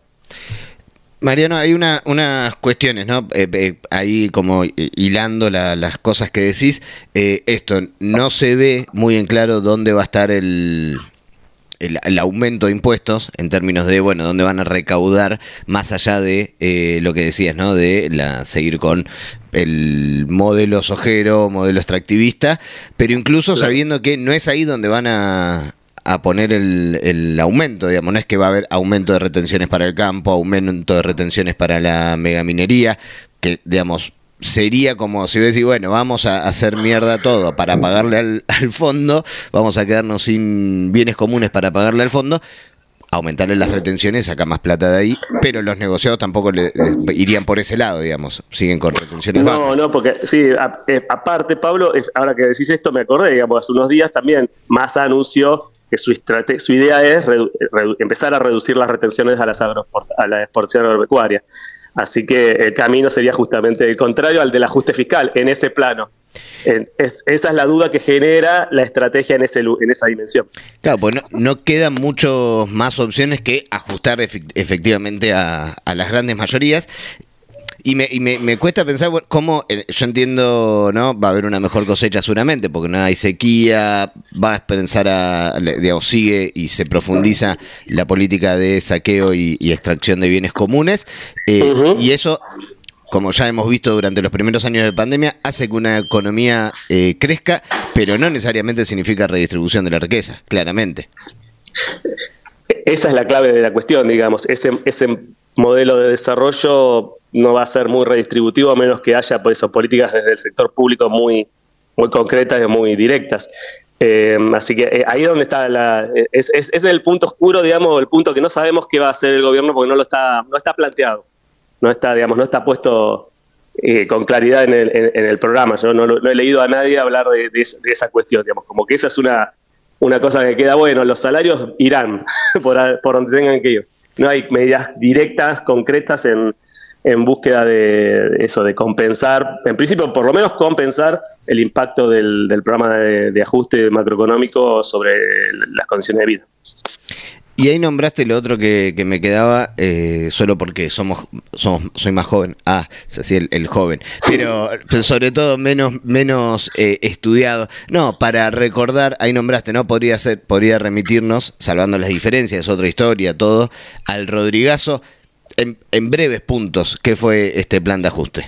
Mariano, hay una, unas cuestiones, ¿no? Eh, eh, ahí como hilando la, las cosas que decís, eh, esto, no se ve muy en claro dónde va a estar el... el, el aumento de impuestos en términos de, bueno, dónde van a recaudar más allá de eh, lo que decías, ¿no? De la seguir con el modelo sojero, modelo extractivista, pero incluso sabiendo que no es ahí donde van a, a poner el, el aumento, digamos, no es que va a haber aumento de retenciones para el campo, aumento de retenciones para la megaminería, que, digamos, sería como si decís, bueno, vamos a hacer mierda todo para pagarle al, al fondo, vamos a quedarnos sin bienes comunes para pagarle al fondo, aumentarle las retenciones, saca más plata de ahí, pero los negociados tampoco le, le, irían por ese lado, digamos, siguen con retenciones bajas. No, no, porque sí, a, eh, aparte, Pablo, es, ahora que decís esto me acordé, digamos, hace unos días también Massa anunció que su, estrate- su idea es redu- redu- empezar a reducir las retenciones a, las agroport- a la exportación agropecuaria. Así que el camino sería justamente el contrario al del ajuste fiscal, en ese plano. En, es, esa es la duda que genera la estrategia en, ese, en esa dimensión. Claro, pues no, no quedan muchas más opciones que ajustar efect- efectivamente a, a las grandes mayorías. Y me, y me, me cuesta pensar bueno, cómo, eh, yo entiendo, ¿no? Va a haber una mejor cosecha seguramente, porque no hay sequía, va a pensar a, digamos, sigue y se profundiza la política de saqueo y, y extracción de bienes comunes, eh, uh-huh. y eso, como ya hemos visto durante los primeros años de pandemia, hace que una economía eh, crezca, pero no necesariamente significa redistribución de la riqueza, claramente. Esa es la clave de la cuestión, digamos, ese, ese modelo de desarrollo no va a ser muy redistributivo a menos que haya por eso, políticas desde el sector público muy, muy concretas y muy directas. Eh, así que eh, ahí es donde está la, es, es, es el punto oscuro, digamos, el punto que no sabemos qué va a hacer el gobierno porque no lo está, no está planteado, no está, digamos, no está puesto eh, con claridad en el, en, en el programa. Yo no, no he leído a nadie hablar de, de, de esa cuestión, digamos, como que esa es una, una cosa que queda bueno, los salarios irán por, por donde tengan que ir. No hay medidas directas, concretas en en búsqueda de, de eso, de compensar, en principio por lo menos compensar el impacto del, del programa de, de ajuste macroeconómico sobre las condiciones de vida. Y ahí nombraste lo otro que, que me quedaba, eh, solo porque somos, somos soy más joven, ah, es así el, el joven, pero sobre todo menos menos eh, estudiado. No, para recordar, ahí nombraste, ¿no? Podría ser, podría remitirnos, salvando las diferencias, otra historia, todo, al Rodrigazo. En, en breves puntos, ¿qué fue este plan de ajuste?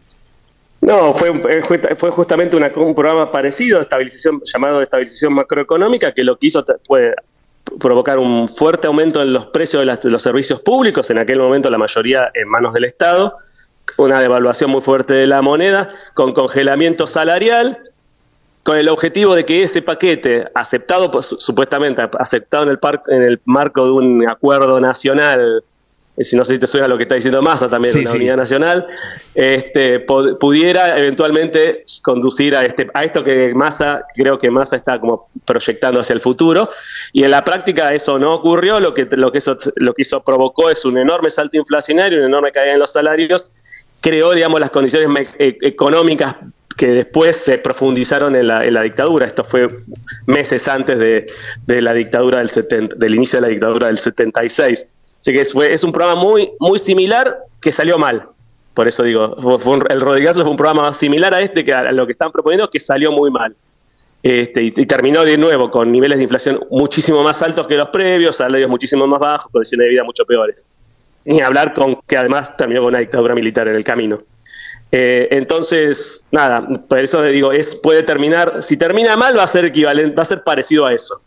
No, fue, fue justamente una, un programa parecido de estabilización, llamado de estabilización macroeconómica, que lo que hizo fue provocar un fuerte aumento en los precios de, las, de los servicios públicos, en aquel momento la mayoría en manos del Estado, una devaluación muy fuerte de la moneda, con congelamiento salarial, con el objetivo de que ese paquete, aceptado pues, supuestamente aceptado en el, par, en el marco de un acuerdo nacional, si no sé si te suena lo que está diciendo Massa también, sí, una sí. unidad nacional, este, pod, pudiera eventualmente conducir a este a esto que Massa, creo que Massa está como proyectando hacia el futuro, y en la práctica eso no ocurrió, lo que, lo que, eso, lo que eso provocó es un enorme salto inflacionario, una enorme caída en los salarios, creó, digamos, las condiciones me, e, económicas que después se profundizaron en la, en la dictadura. Esto fue meses antes de, de la dictadura del setenta, del inicio de la dictadura del setenta y seis. Así que es, fue, es un programa muy, muy similar que salió mal. Por eso digo, fue, fue un, el Rodrigazo fue un programa similar a este, que a lo que están proponiendo, que salió muy mal. Este, y, y terminó de nuevo con niveles de inflación muchísimo más altos que los previos, salarios muchísimo más bajos, condiciones de vida mucho peores. Ni hablar con que además terminó con una dictadura militar en el camino. Eh, entonces, nada, por eso digo, es, puede terminar, si termina mal va a ser equivalente, va a ser parecido a eso.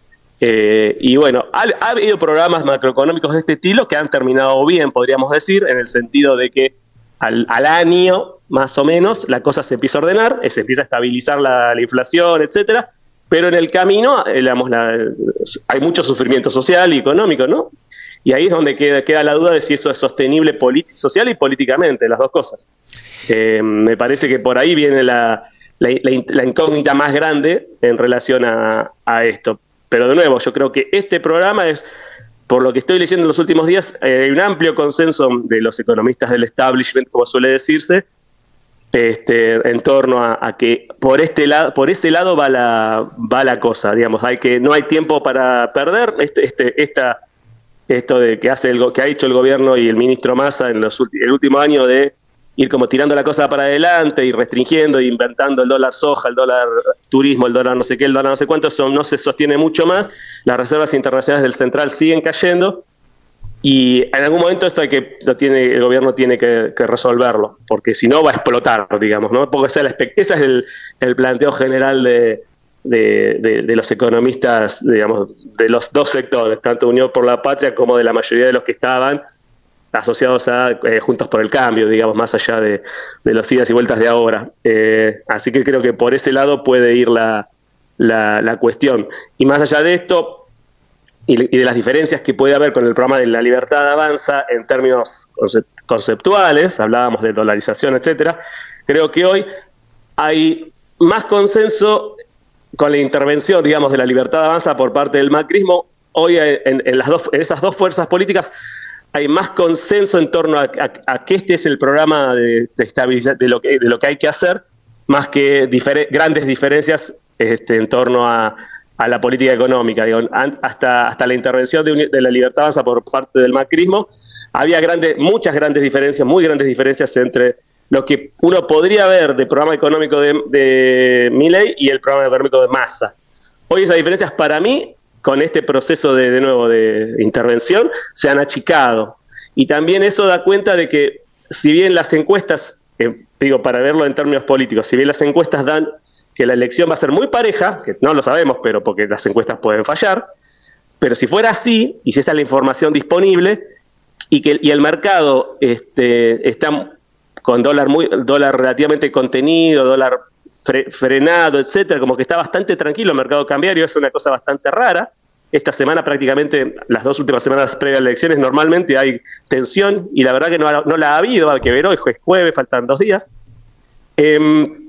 Eh, y bueno, ha, ha habido programas macroeconómicos de este estilo que han terminado bien, podríamos decir, en el sentido de que al, al año, más o menos, la cosa se empieza a ordenar, se empieza a estabilizar la, la inflación, etcétera, pero en el camino, digamos, la, hay mucho sufrimiento social y económico, ¿no? Y ahí es donde queda, queda la duda de si eso es sostenible politi- social y políticamente, las dos cosas. Eh, me parece que por ahí viene la, la, la, la incógnita más grande en relación a, a esto. Pero de nuevo, yo creo que este programa es, por lo que estoy leyendo en los últimos días, hay eh, un amplio consenso de los economistas del establishment, como suele decirse, este, en torno a, a que por este lado, por ese lado va la, va la cosa, digamos, hay que, no hay tiempo para perder, este, este, esta, esto de que hace el, que ha hecho el gobierno y el ministro Massa en los ulti, el último año de ir como tirando la cosa para adelante y restringiendo, y inventando el dólar soja, el dólar turismo, el dólar no sé qué, el dólar no sé cuánto, eso no se sostiene mucho más. Las reservas internacionales del central siguen cayendo, y en algún momento esto hay que lo tiene el gobierno tiene que, que resolverlo, porque si no va a explotar, digamos, ¿no? Porque ese es el, el planteo general de, de, de, de los economistas, digamos, de los dos sectores, tanto Unión por la Patria como de la mayoría de los que estaban asociados a eh, Juntos por el Cambio, digamos, más allá de, de los idas y vueltas de ahora. Eh, así que creo que por ese lado puede ir la, la, la cuestión. Y más allá de esto, y, y de las diferencias que puede haber con el programa de La Libertad Avanza en términos conceptuales, hablábamos de dolarización, etcétera, creo que hoy hay más consenso con la intervención, digamos, de La Libertad Avanza por parte del macrismo. Hoy en, en, las dos, en esas dos fuerzas políticas hay más consenso en torno a, a, a que este es el programa de, de estabilización, de lo que de lo que hay que hacer, más que difere, grandes diferencias este, en torno a, a la política económica. Digo, hasta, hasta la intervención de, de La Libertad Avanza por parte del macrismo, había grandes, muchas grandes diferencias, muy grandes diferencias entre lo que uno podría ver del programa económico de, de Milei y el programa económico de Massa. Hoy esas diferencias, para mí, con este proceso de, de nuevo de intervención, se han achicado. Y también eso da cuenta de que, si bien las encuestas, eh, digo, para verlo en términos políticos, si bien las encuestas dan que la elección va a ser muy pareja, que no lo sabemos, pero porque las encuestas pueden fallar, pero si fuera así, y si esta es la información disponible, y que y el mercado este, está con dólar muy dólar relativamente contenido, dólar fre, frenado, etcétera, como que está bastante tranquilo el mercado cambiario, es una cosa bastante rara. Esta semana, prácticamente las dos últimas semanas previas a las elecciones, normalmente hay tensión, y la verdad que no, no la ha habido, hay que ver hoy, es jueves, faltan dos días. Eh,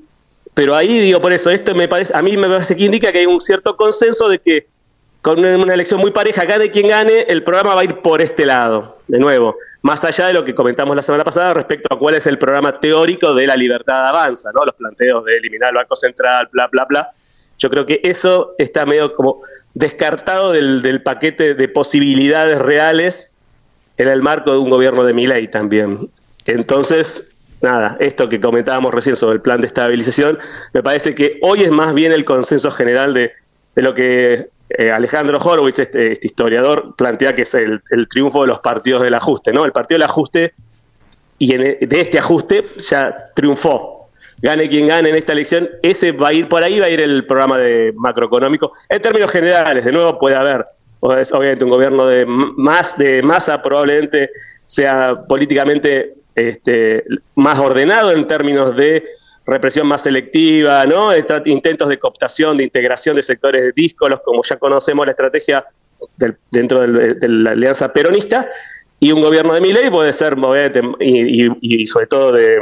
pero ahí digo, por eso, esto me parece, a mí me parece que indica que hay un cierto consenso de que con una elección muy pareja, gane quien gane, el programa va a ir por este lado, de nuevo, más allá de lo que comentamos la semana pasada respecto a cuál es el programa teórico de La Libertad Avanza, ¿no? Los planteos de eliminar el Banco Central, bla, bla, bla. Yo creo que eso está medio como descartado del, del paquete de posibilidades reales en el marco de un gobierno de Milei también. Entonces, nada, esto que comentábamos recién sobre el plan de estabilización, me parece que hoy es más bien el consenso general de, de lo que eh, Alejandro Horowitz, este, este historiador, plantea que es el, el triunfo de los partidos del ajuste, ¿no? El partido del ajuste, y en, de este ajuste ya triunfó. Gane quien gane en esta elección, ese va a ir por ahí, va a ir el programa de macroeconómico. En términos generales, de nuevo puede haber, obviamente, un gobierno de más de masa probablemente sea políticamente este, más ordenado en términos de represión más selectiva, ¿no? Intentos de cooptación, de integración de sectores díscolos, como ya conocemos la estrategia del, dentro del, de la alianza peronista, y un gobierno de Milei puede ser, obviamente, y, y, y sobre todo de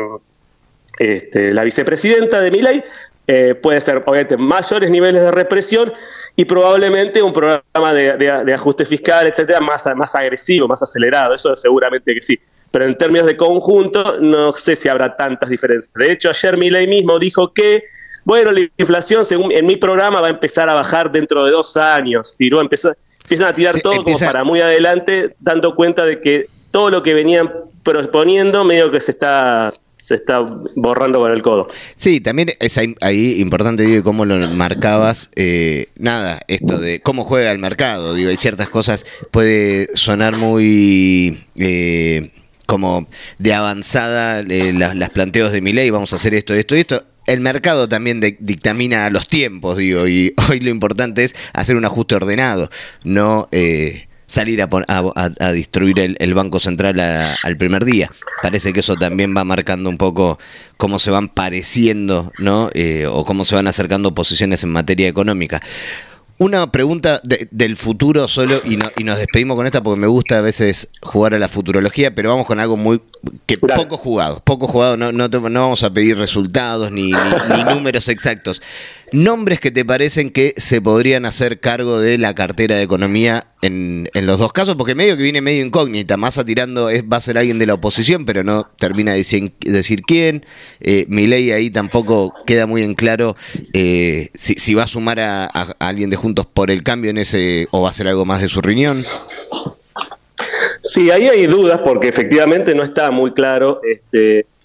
Este, la vicepresidenta de Milei, eh, puede ser obviamente mayores niveles de represión y probablemente un programa de, de, de ajuste fiscal, etcétera, más, más agresivo, más acelerado. Eso seguramente que sí, pero en términos de conjunto no sé si habrá tantas diferencias. De hecho, ayer Milei mismo dijo que, bueno, la inflación según en mi programa va a empezar a bajar dentro de dos años. Tiró, empezó, empiezan a tirar sí, todo empieza... como para muy adelante, dando cuenta de que todo lo que venían proponiendo medio que se está se está borrando con el codo. Sí, también es ahí, ahí importante, digo, cómo lo marcabas, eh, nada, esto de cómo juega el mercado, digo, hay ciertas cosas, puede sonar muy eh, como de avanzada, eh, las, las planteos de Milei, vamos a hacer esto, esto y esto. El mercado también de, dictamina los tiempos, digo, y hoy lo importante es hacer un ajuste ordenado, no eh, salir a, a, a destruir el, el Banco Central a, al primer día. Parece que eso también va marcando un poco cómo se van pareciendo, ¿no? Eh, o cómo se van acercando posiciones en materia económica. Una pregunta de, del futuro solo, y, no, y nos despedimos con esta porque me gusta a veces jugar a la futurología, pero vamos con algo muy que claro. poco jugado, poco jugado, no, no, no vamos a pedir resultados ni, ni, ni números exactos. Nombres que te parecen que se podrían hacer cargo de la cartera de economía en, en los dos casos, porque medio que viene medio incógnita, Massa tirando es, va a ser alguien de la oposición, pero no termina de decir, decir quién. Eh, Milei ahí tampoco queda muy en claro eh, si, si va a sumar a, a, a alguien de Juntos por el Cambio en ese, o va a ser algo más de su riñón. Sí, ahí hay dudas porque efectivamente no está muy claro este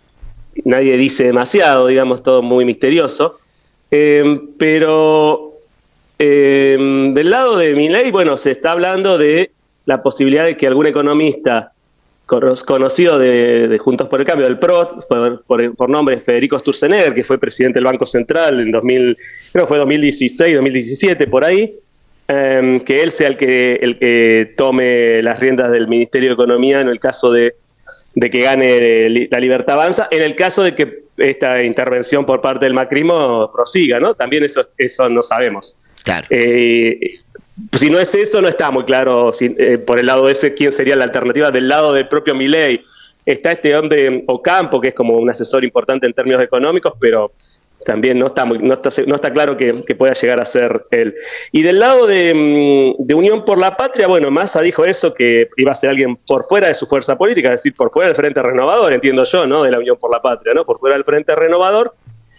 nadie dice demasiado, digamos, todo muy misterioso. Eh, pero eh, del lado de Milei, bueno, se está hablando de la posibilidad de que algún economista conocido de, de Juntos por el Cambio, del P R O, por, por, por nombre Federico Sturzenegger, que fue presidente del Banco Central en dos mil, creo que fue dos mil dieciséis, dos mil diecisiete, por ahí, eh, que él sea el que, el que tome las riendas del Ministerio de Economía en el caso de, de que gane la Libertad Avanza, en el caso de que esta intervención por parte del macrismo prosiga, ¿no? También eso, eso no sabemos. Claro. Eh, si no es eso, no está muy claro si, eh, por el lado ese quién sería la alternativa. Del lado del propio Milei está este hombre Ocampo, que es como un asesor importante en términos económicos, pero también no está muy, no está, no está claro que, que pueda llegar a ser él. Y del lado de, de Unión por la Patria, bueno, Massa dijo eso, que iba a ser alguien por fuera de su fuerza política, es decir, por fuera del Frente Renovador, entiendo yo, ¿no? De la Unión por la Patria, ¿no? Por fuera del Frente Renovador,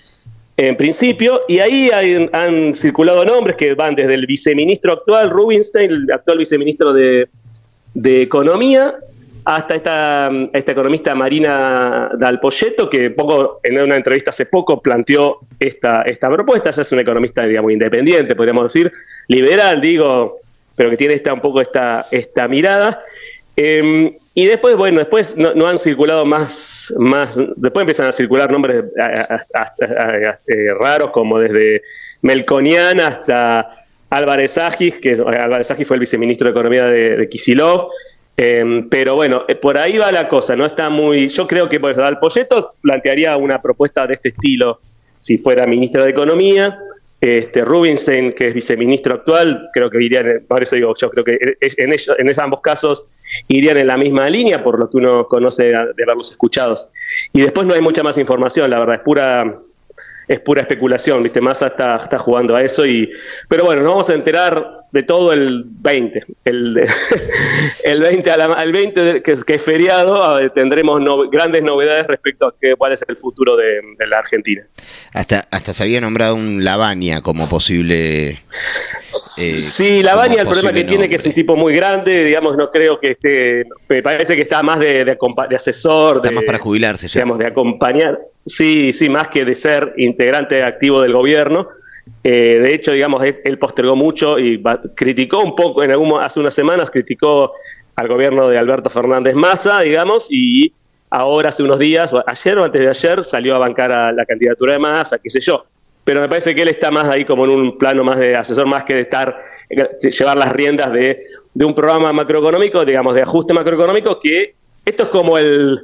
en principio, y ahí hay, han circulado nombres que van desde el viceministro actual, Rubinstein, el actual viceministro de, de Economía, hasta esta, esta economista Marina Dal Poyetto, que poco, en una entrevista hace poco planteó esta, esta propuesta. Ella es una economista, digamos, independiente, podríamos decir, liberal, digo, pero que tiene esta, un poco esta, esta mirada. Eh, y después, bueno, después no, no han circulado más, más, después empiezan a circular nombres a, a, a, a, a, eh, raros, como desde Melconian hasta Álvarez Agis, que Álvarez Agis fue el viceministro de Economía de, de Kicillof. Eh, pero bueno, eh, por ahí va la cosa, no está muy. Yo creo que pues, Dal Poyetto plantearía una propuesta de este estilo si fuera ministro de Economía. Este, Rubinstein, que es viceministro actual, creo que irían, en, por eso digo, yo creo que en, ellos, en esos ambos casos irían en la misma línea, por lo que uno conoce de haberlos escuchados. Y después no hay mucha más información, la verdad, es pura. Es pura especulación, ¿viste? Massa está, está jugando a eso, y pero bueno, nos vamos a enterar de todo el veinte, el, de, el veinte, a la, al veinte de, que, que es feriado, ver, tendremos no, grandes novedades respecto a qué, cuál es el futuro de, de la Argentina. Hasta hasta se había nombrado un Lavagna como posible... Eh, sí, Lavagna, el problema que tiene que es un tipo muy grande, digamos, no creo que esté, me parece que está más de, de, de asesor, está de, más para jubilarse ya. Digamos, de acompañar, sí, sí, más que de ser integrante activo del gobierno. Eh, de hecho, digamos, él, él postergó mucho y va, criticó un poco, en algún, hace unas semanas criticó al gobierno de Alberto Fernández Massa, digamos, y ahora hace unos días, ayer o antes de ayer, salió a bancar a la candidatura de Massa, qué sé yo. Pero me parece que él está más ahí como en un plano más de asesor, más que de estar, llevar las riendas de, de un programa macroeconómico, digamos, de ajuste macroeconómico, que esto es como el...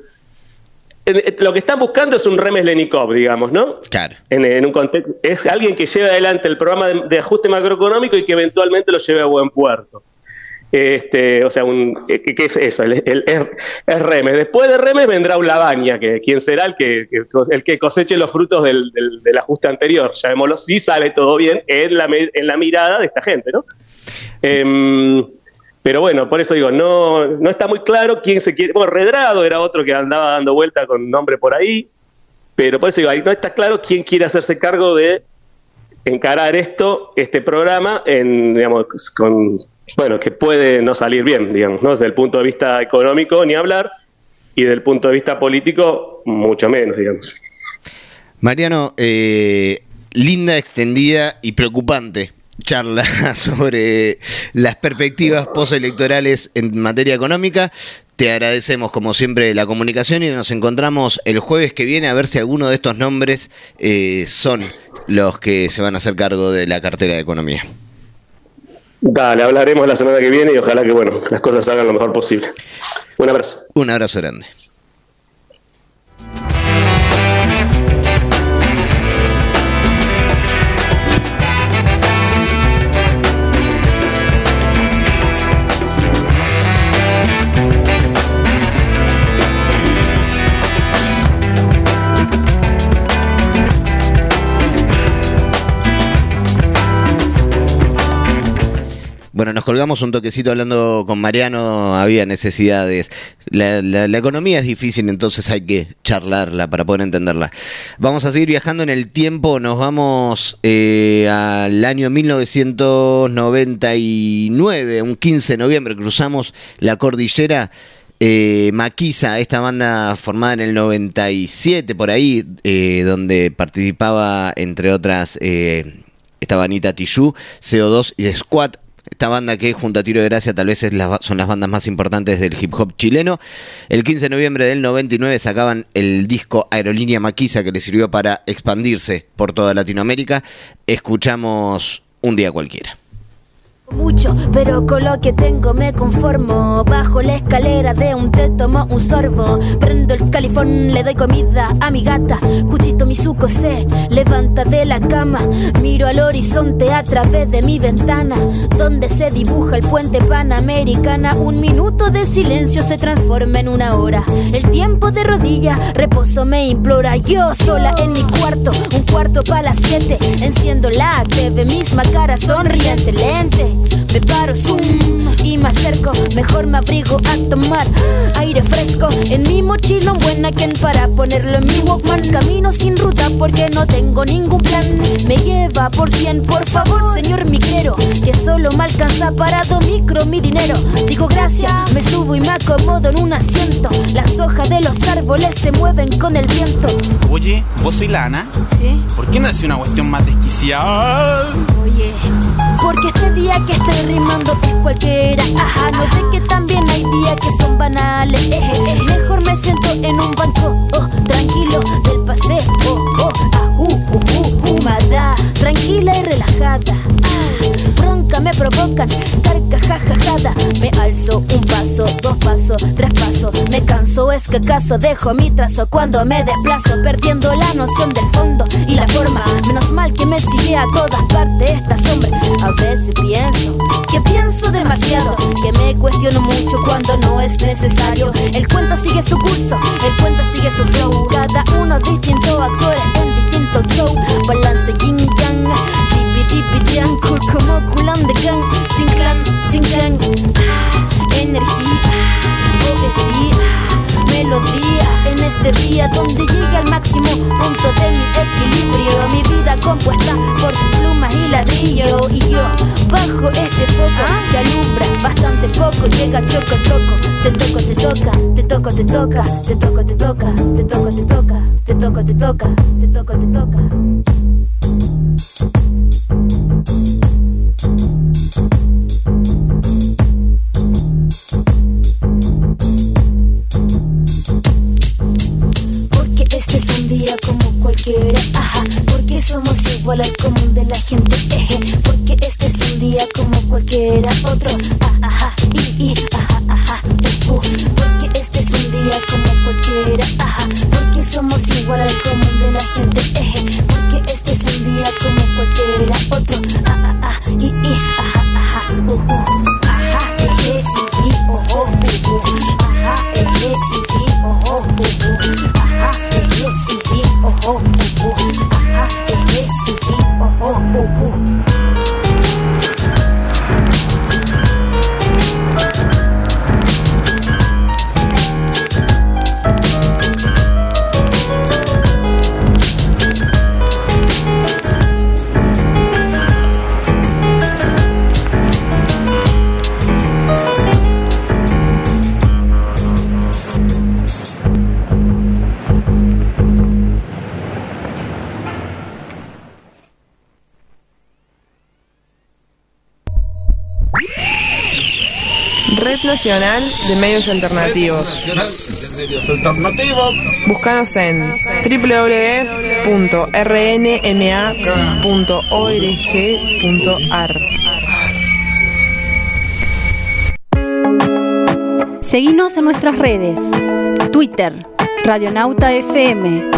Lo que están buscando es un Remes Lenikov, digamos, ¿no? Claro. En, en un contexto, es alguien que lleve adelante el programa de, de ajuste macroeconómico y que eventualmente lo lleve a buen puerto. Este, o sea, un, ¿qué, qué es eso? El, el, el, el Remes. Después de Remes vendrá un Lavagna, que quien será el que, que el que coseche los frutos del, del, del ajuste anterior, llamémoslo, si sale todo bien en la, en la mirada de esta gente, ¿no? Eh, Pero bueno, por eso digo, no, no está muy claro quién se quiere... Bueno, Redrado era otro que andaba dando vuelta con nombre por ahí, pero por eso digo, ahí no está claro quién quiere hacerse cargo de encarar esto, este programa, en, digamos, con, bueno, que puede no salir bien, digamos, ¿no? Desde el punto de vista económico, ni hablar, y desde el punto de vista político, mucho menos, digamos. Mariano, eh, linda, extendida y preocupante charla sobre las perspectivas postelectorales en materia económica. Te agradecemos como siempre la comunicación y nos encontramos el jueves que viene a ver si alguno de estos nombres eh, son los que se van a hacer cargo de la cartera de Economía. Dale, hablaremos la semana que viene y ojalá que bueno, las cosas salgan lo mejor posible. Un abrazo. Un abrazo grande. Bueno, nos colgamos un toquecito hablando con Mariano, había necesidades. La, la, la economía es difícil, entonces hay que charlarla para poder entenderla. Vamos a seguir viajando en el tiempo, nos vamos eh, al año mil novecientos noventa y nueve, un quince de noviembre, cruzamos la cordillera Eh, Maquisa, esta banda formada en el noventa y siete por ahí, eh, donde participaba entre otras eh, esta Anita Tijoux, C O dos y Squad. Esta banda que junto a Tiro de Gracia tal vez es la, son las bandas más importantes del hip hop chileno. El quince de noviembre del noventa y nueve sacaban el disco Aerolínea Maquisa, que les sirvió para expandirse por toda Latinoamérica. Escuchamos Un día cualquiera. Mucho, pero con lo que tengo me conformo. Bajo la escalera de un té tomo un sorbo. Prendo el califón, le doy comida a mi gata. Cuchito Mizuko se levanta de la cama. Miro al horizonte a través de mi ventana, donde se dibuja el puente Panamericana. Un minuto de silencio se transforma en una hora. El tiempo de rodillas, reposo me implora. Yo sola en mi cuarto, un cuarto para las siete. Enciendo la T V, misma cara sonriente, lente. Me paro, zoom, y me acerco. Mejor me abrigo a tomar aire fresco. En mi mochila un buen aquel para ponerlo en mi Walkman. Camino sin ruta porque no tengo ningún plan. Me lleva por cien, por favor, señor migrero, que solo me alcanza para dos micro mi dinero. Digo gracias, me subo y me acomodo en un asiento. Las hojas de los árboles se mueven con el viento. Oye, ¿vos soy Lana? Sí. ¿Por qué no hace una cuestión más desquiciada? Oye, porque este día que estoy rimando es cualquiera. Ajá, no ve que también hay días que son banales. Eh, eh, mejor me siento en un banco, oh, tranquilo del paseo, oh, oh, ah, uh, uh, uh, humada, tranquila y relajada. Ah, bronca me provocan, carcajajajada. Me alzo un paso, dos pasos, tres pasos. Me canso, es que acaso dejo mi trazo cuando me desplazo, perdiendo la noción del fondo y la forma. Menos mal que me sigue a todas partes esta sombra. A veces pienso que pienso demasiado, que me cuestiono mucho cuando no es necesario. El cuento sigue su curso, el cuento sigue su flow. Cada uno distinto, actores en distinto show. Balance yin yang, tipi tipi triángulo, como culán de gang. Sin clan, sin gang. Ah, energía, poesía, melodía. En este día donde llega al máximo punto de mi equilibrio. Mi vida compuesta por plumas y ladrillo. Y yo bajo este foco que alumbra bastante poco. Llega choco toco, te toco, te toca, te toco, te toca, te toco, te toca, te toco, te toca, te toco, te toca, te toco, te toca. Este es un día como cualquiera, ajá, porque somos igual al común de la gente, eje, porque este es un día como cualquiera otro, ajá, ajá, y, y, ajá, ajá, uh, uh, porque este es un día como cualquiera, ajá, porque somos igual al común de la gente, eje, porque este es un día como cualquiera otro, ajá, ajá, y, y, ajá, ajá, uh, uh, ajá, eje, sí, y, oh, oh, uh, uh, ajá, eje, sí, y, oh, oh, uh, uh, ajá, eje, sí, y, oh, oh, uh, uh, ajá, eje, sí, y, oh, oh, uh, uh. Red Nacional de Medios Alternativos. Nacional de Medios Alternativos. Búscanos en doble u doble u doble u punto r n m a punto org punto a r. Seguinos en nuestras redes. Twitter, Radionauta F M.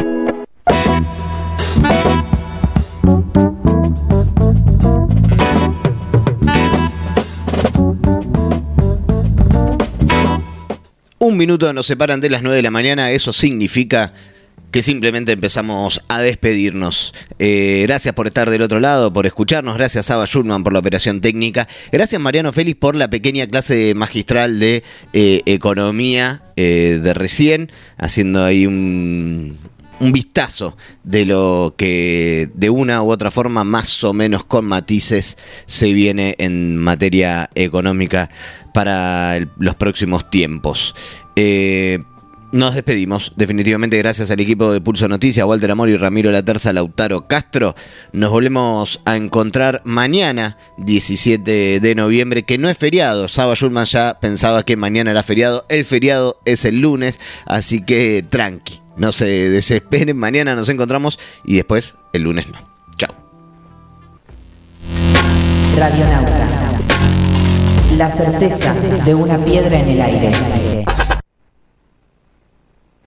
Un minuto nos separan de las nueve de la mañana, eso significa que simplemente empezamos a despedirnos. Eh, gracias por estar del otro lado, por escucharnos, gracias Saba Schulman por la operación técnica, gracias Mariano Félix por la pequeña clase magistral de eh, economía eh, de recién, haciendo ahí un... un vistazo de lo que de una u otra forma, más o menos con matices, se viene en materia económica para el, los próximos tiempos. Eh, nos despedimos, definitivamente gracias al equipo de Pulso Noticias, Walter Amor y Ramiro Laterza, Lautaro Castro. Nos volvemos a encontrar mañana, diecisiete de noviembre, que no es feriado. Saba Schulman ya pensaba que mañana era feriado. El feriado es el lunes, así que tranqui, no se desesperen. Mañana nos encontramos y después el lunes no. Chao. Radionauta. La certeza de una piedra en el aire.